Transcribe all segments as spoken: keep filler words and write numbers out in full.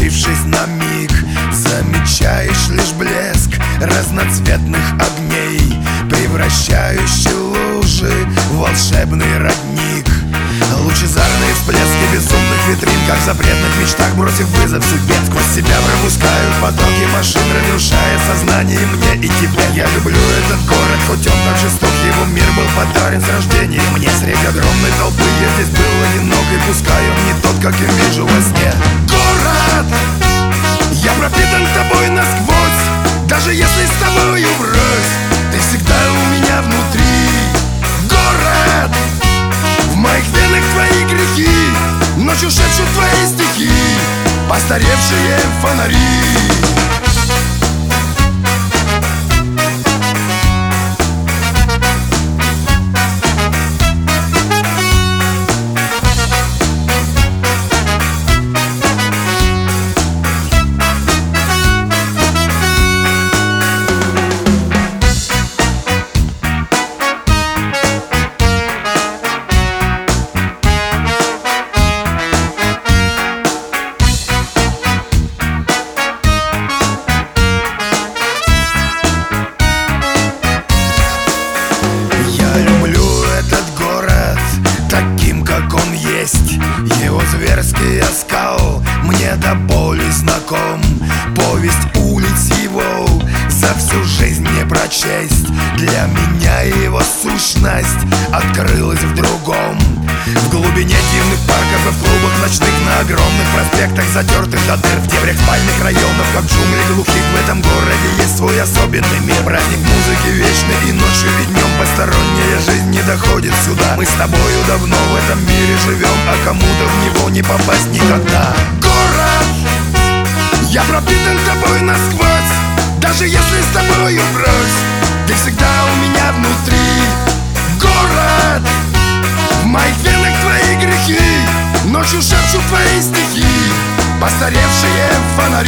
остановившись на миг, замечаешь лишь блеск разноцветных огней, превращающий лужи в волшебный родник. Лучезарные всплески безумных витрин, как в запретных мечтах, бросив вызов судьбе, сквозь себя пропускают потоки машин, разрушая сознание мне и тебе. Я люблю этот город, хоть он так жесток, его мир был подарен с рождения мне. Среди огромной толпы я здесь был одинок, и пускай он не тот, как я вижу во сне. Город, я пропитан тобой насквозь, даже если с тобою врозь, ты всегда у меня внутри. Город, в моих венах твои грехи, ночью шепчут твои стихи, постаревшие фонари. Его зверский оскал мне до боли знаком. Повесть улиц его за всю жизнь не прочесть. Для меня его сущность открылась в другом. В глубине дивных парков и в клубах ночных, на огромных проспектах, затертых до дыр, в дебрях спальных районов, как джунгли глухих, в этом городе есть свой особенный мир. Праздник музыки вечный, и ночью и днем посторонняя жизнь не доходит сюда. Мы с тобою давно в этом мире живем, а кому-то в него не попасть никогда. Город, я пропитан тобой насквозь, даже если с тобою врозь, ты всегда у меня внутри. Город, в моих венах твои грехи, ночью шепчут твои стихи, постаревшие фонари.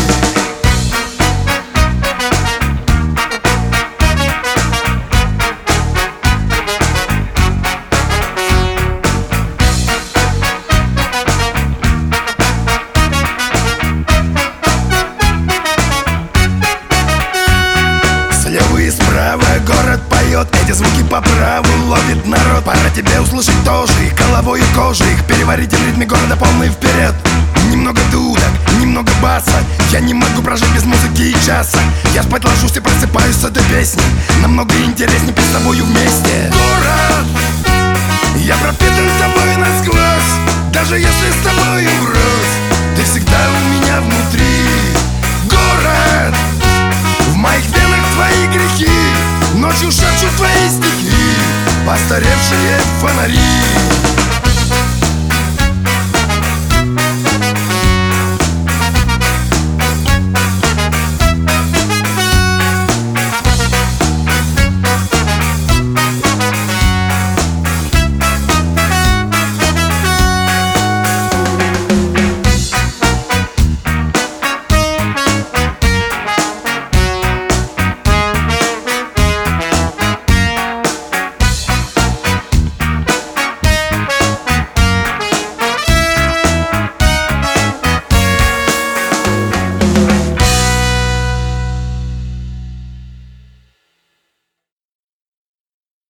Город поет, эти звуки по праву ловит народ. Пора тебе услышать тоже их головой и кожей, их переварить в ритме города полный вперед. Немного дудок, немного баса, я не могу прожить без музыки и часа. Я спать ложусь и просыпаюсь с этой песней, намного интереснее петь с тобою вместе. Город, я пропитан тобой насквозь, даже если с тобою врозь, ты всегда у меня внутри. Город, в моих венах твои грехи, ночью шепчут твои стихи, постаревшие фонари.